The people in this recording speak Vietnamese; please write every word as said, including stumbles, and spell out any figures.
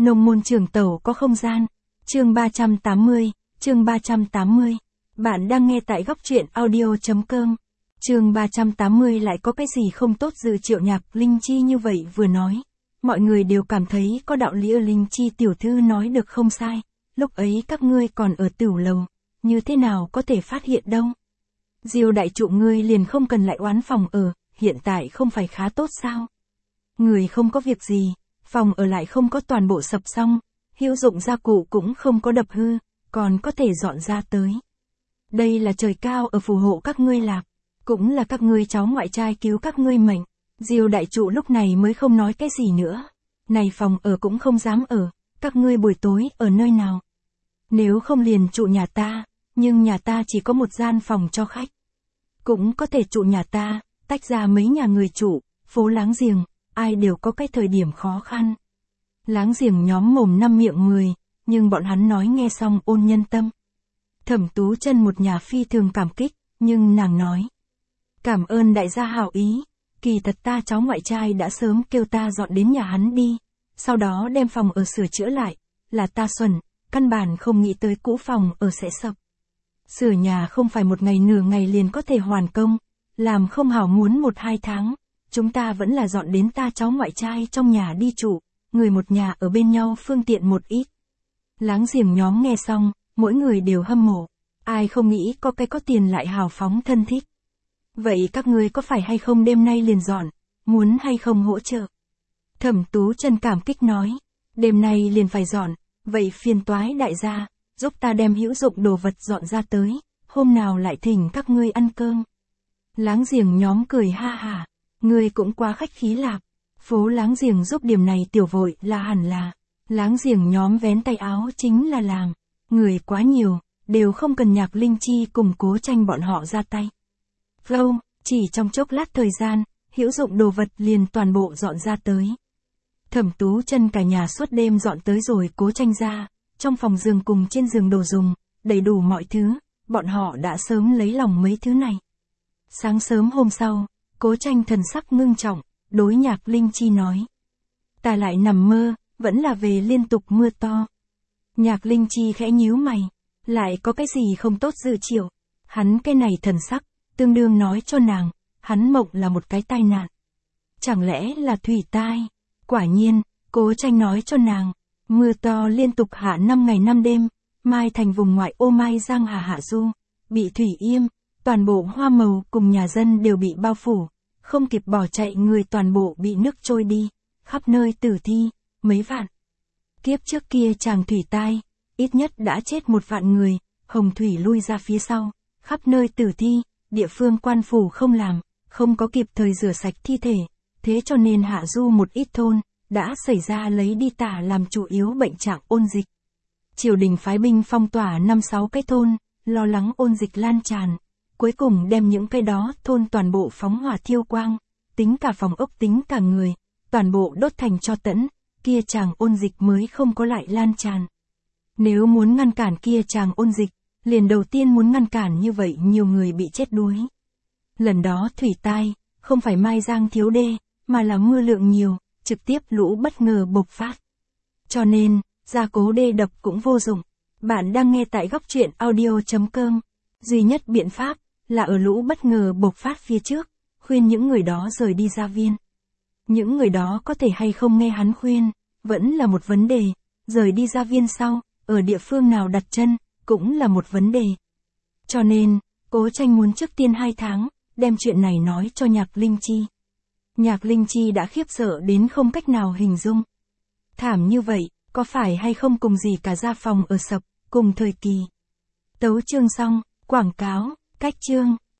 Nông môn trường tẩu có không gian. Chương ba trăm tám mươi, chương ba trăm tám mươi. Bạn đang nghe tại góc truyện audio.com. Chương ba trăm tám mươi lại có cái gì không tốt dự Triệu Nhạc Linh Chi như vậy vừa nói. Mọi người đều cảm thấy có đạo lý. Linh Chi tiểu thư nói được không sai. Lúc ấy các ngươi còn ở tửu lầu, như thế nào có thể phát hiện đâu. Diêu đại trụ ngươi liền không cần lại oán phòng ở, hiện tại không phải khá tốt sao. Người không có việc gì, phòng ở lại không có toàn bộ sập xong, hữu dụng gia cụ cũng không có đập hư, còn có thể dọn ra tới. Đây là trời cao ở phù hộ các ngươi lạc, cũng là các ngươi cháu ngoại trai cứu các ngươi mệnh. Diêu đại trụ lúc này mới không nói cái gì nữa. Này phòng ở cũng không dám ở, các ngươi buổi tối ở nơi nào? Nếu không liền trụ nhà ta, nhưng nhà ta chỉ có một gian phòng cho khách. Cũng có thể trụ nhà ta, tách ra mấy nhà người trụ, phố láng giềng, ai đều có cái thời điểm khó khăn. Láng giềng nhóm mồm năm miệng mười, nhưng bọn hắn nói nghe xong ôn nhân tâm. Thẩm Tú Chân một nhà phi thường cảm kích, nhưng nàng nói: cảm ơn đại gia hảo ý, kỳ thật ta cháu ngoại trai đã sớm kêu ta dọn đến nhà hắn đi, sau đó đem phòng ở sửa chữa lại, là ta xuẩn, căn bản không nghĩ tới cũ phòng ở sẽ sập. Sửa nhà không phải một ngày nửa ngày liền có thể hoàn công, làm không hảo muốn một hai tháng, chúng ta vẫn là dọn đến ta cháu ngoại trai trong nhà đi trụ, người một nhà ở bên nhau phương tiện một ít. Láng giềng nhóm nghe xong, mỗi người đều hâm mộ, ai không nghĩ có cái có tiền lại hào phóng thân thích. Vậy các ngươi có phải hay không đêm nay liền dọn, muốn hay không hỗ trợ? Thẩm Tú Chân cảm kích nói, đêm nay liền phải dọn, vậy phiền toái đại gia, giúp ta đem hữu dụng đồ vật dọn ra tới, hôm nào lại thỉnh các ngươi ăn cơm. Láng giềng nhóm cười ha hả, ngươi cũng quá khách khí lạc, phố láng giềng giúp điểm này tiểu vội là hẳn là. Láng giềng nhóm vén tay áo chính là làm, người quá nhiều, đều không cần Nhạc Linh Chi cùng Cố Tranh bọn họ ra tay. Flow, chỉ trong chốc lát thời gian, hữu dụng đồ vật liền toàn bộ dọn ra tới. Thẩm Tú Chân cả nhà suốt đêm dọn tới rồi Cố Tranh ra, trong phòng giường cùng trên giường đồ dùng, đầy đủ mọi thứ, bọn họ đã sớm lấy lòng mấy thứ này. Sáng sớm hôm sau, Cố Tranh thần sắc ngưng trọng, đối Nhạc Linh Chi nói: ta lại nằm mơ, vẫn là về liên tục mưa to. Nhạc Linh Chi khẽ nhíu mày, lại có cái gì không tốt dự Triệu. Hắn cái này thần sắc, tương đương nói cho nàng, hắn mộng là một cái tai nạn. Chẳng lẽ là thủy tai? Quả nhiên, Cố Tranh nói cho nàng, mưa to liên tục hạ năm ngày năm đêm, Mai Thành vùng ngoại ô Mai Giang Hà Hạ Du, bị thủy yêm, toàn bộ hoa màu cùng nhà dân đều bị bao phủ, không kịp bỏ chạy người toàn bộ bị nước trôi đi, khắp nơi tử thi, mấy vạn. Kiếp trước kia chàng thủy tai, ít nhất đã chết một vạn người, hồng thủy lui ra phía sau, khắp nơi tử thi, địa phương quan phủ không làm, không có kịp thời rửa sạch thi thể, thế cho nên Hạ Du một ít thôn, đã xảy ra lấy đi tả làm chủ yếu bệnh trạng ôn dịch. Triều đình phái binh phong tỏa năm sáu cái thôn, lo lắng ôn dịch lan tràn, cuối cùng đem những cái đó thôn toàn bộ phóng hỏa thiêu quang, tính cả phòng ốc tính cả người, toàn bộ đốt thành tro tẫn, kia chàng ôn dịch mới không có lại lan tràn. Nếu muốn ngăn cản kia chàng ôn dịch, liền đầu tiên muốn ngăn cản như vậy nhiều người bị chết đuối. Lần đó thủy tai, không phải Mai Giang thiếu đê, mà là mưa lượng nhiều, trực tiếp lũ bất ngờ bộc phát. Cho nên, gia cố đê đập cũng vô dụng. Bạn đang nghe tại góc truyện audio.com. Duy nhất biện pháp, là ở lũ bất ngờ bộc phát phía trước, khuyên những người đó rời đi gia viên. Những người đó có thể hay không nghe hắn khuyên, vẫn là một vấn đề, rời đi gia viên sau, ở địa phương nào đặt chân, cũng là một vấn đề. Cho nên, Cố Tranh muốn trước tiên hai tháng, đem chuyện này nói cho Nhạc Linh Chi. Nhạc Linh Chi đã khiếp sợ đến không cách nào hình dung. Thảm như vậy, có phải hay không cùng gì cả gia phòng ở sập, cùng thời kỳ. Tấu chương xong, quảng cáo, cách chương.